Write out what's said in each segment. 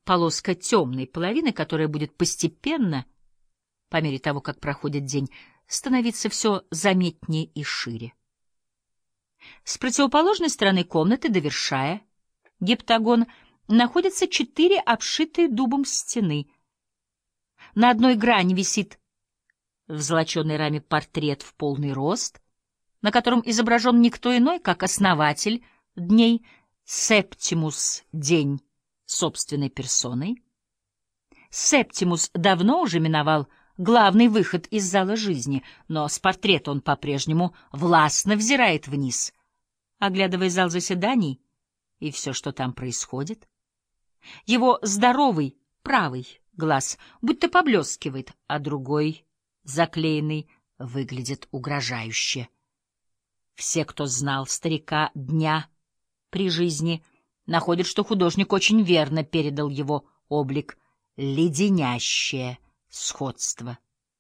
полоска темной половины, которая будет постепенно, по мере того, как проходит день, становиться все заметнее и шире. С противоположной стороны комнаты, довершая гептагон, находятся 4 обшитые дубом стены. На одной грани висит в золоченой раме портрет в полный рост, на котором изображен никто иной, как основатель дней Септимус День собственной персоной. Септимус давно уже миновал главный выход из зала жизни, но с портрета он по-прежнему властно взирает вниз, оглядывая зал заседаний и все, что там происходит. Его здоровый правый глаз будто поблескивает, а другой, заклеенный, выглядит угрожающе. Все, кто знал старика Дня при жизни, находят, что художник очень верно передал его облик, леденящее сходство.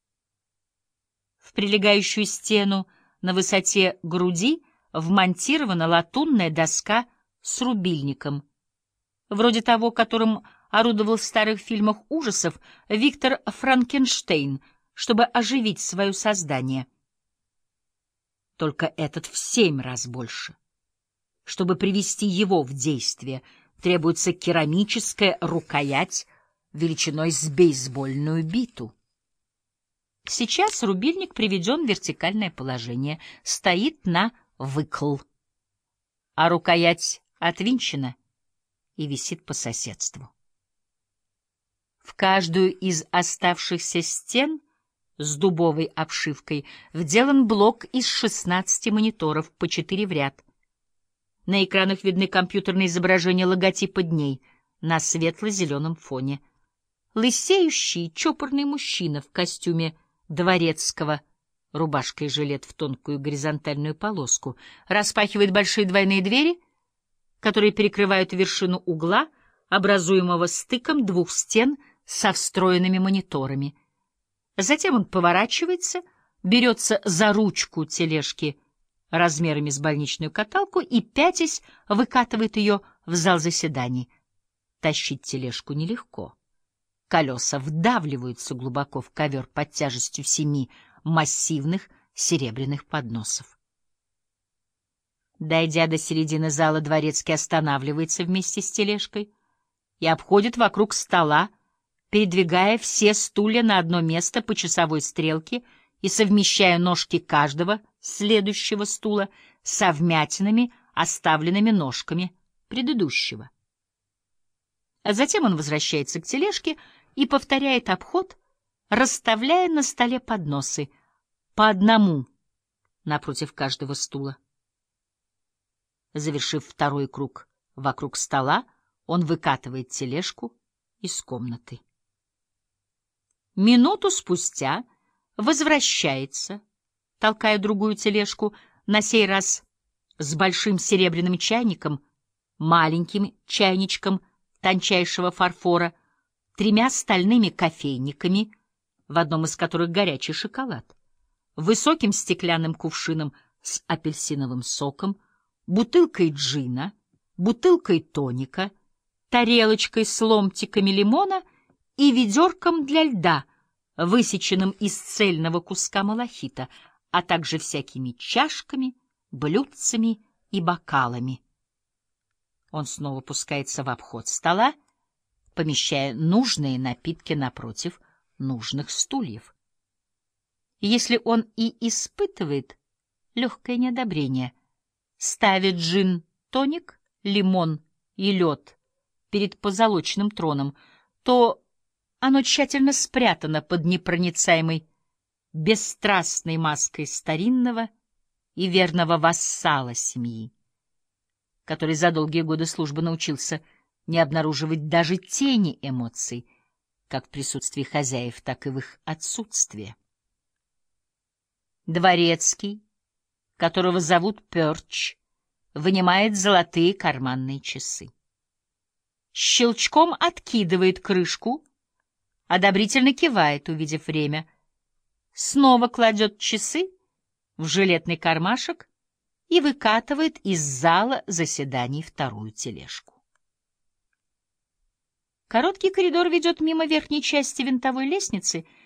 В прилегающую стену на высоте груди вмонтирована латунная доска с рубильником, вроде того, которым орудовал в старых фильмах ужасов Виктор Франкенштейн, чтобы оживить свое создание. Только этот в 7 раз больше. Чтобы привести его в действие, требуется керамическая рукоять величиной с бейсбольную биту. Сейчас рубильник приведен в вертикальное положение, стоит на выкл, а рукоять отвинчена и висит по соседству. В каждую из оставшихся стен с дубовой обшивкой вделан блок из 16 мониторов по 4 в ряд. На экранах видны компьютерные изображения логотипа дней на светло-зеленом фоне. Лысеющий, чопорный мужчина в костюме дворецкого, рубашка и жилет в тонкую горизонтальную полоску, распахивает большие двойные двери, которые перекрывают вершину угла, образуемого стыком 2 стен со встроенными мониторами. Затем он поворачивается, берется за ручку тележки размерами с больничную каталку и, пятясь, выкатывает ее в зал заседаний. Тащить тележку нелегко. Колеса вдавливаются глубоко в ковер под тяжестью 7 массивных серебряных подносов. Дойдя до середины зала, дворецкий останавливается вместе с тележкой и обходит вокруг стола, передвигая все стулья на одно место по часовой стрелке и совмещая ножки каждого следующего стула со вмятинами, оставленными ножками предыдущего. А затем он возвращается к тележке и повторяет обход, расставляя на столе подносы по одному напротив каждого стула. Завершив 2-й круг вокруг стола, он выкатывает тележку из комнаты. Минуту спустя возвращается, толкая другую тележку, на сей раз с большим серебряным чайником, маленьким чайничком тончайшего фарфора, 3 стальными кофейниками, в одном из которых горячий шоколад, высоким стеклянным кувшином с апельсиновым соком, бутылкой джина, бутылкой тоника, тарелочкой с ломтиками лимона и ведерком для льда, высеченным из цельного куска малахита, а также всякими чашками, блюдцами и бокалами. Он снова пускается в обход стола, помещая нужные напитки напротив нужных стульев. И если он и испытывает легкое неодобрение, ставит джин, тоник, лимон и лед перед позолоченным троном, то оно тщательно спрятано под непроницаемой, бесстрастной маской старинного и верного вассала семьи, который за долгие годы службы научился не обнаруживать даже тени эмоций, как в присутствии хозяев, так и в их отсутствии. Дворецкий, которого зовут Пёрч, вынимает золотые карманные часы. Щелчком откидывает крышку, одобрительно кивает, увидев время, снова кладет часы в жилетный кармашек и выкатывает из зала заседаний 2-ю тележку. Короткий коридор ведет мимо верхней части винтовой лестницы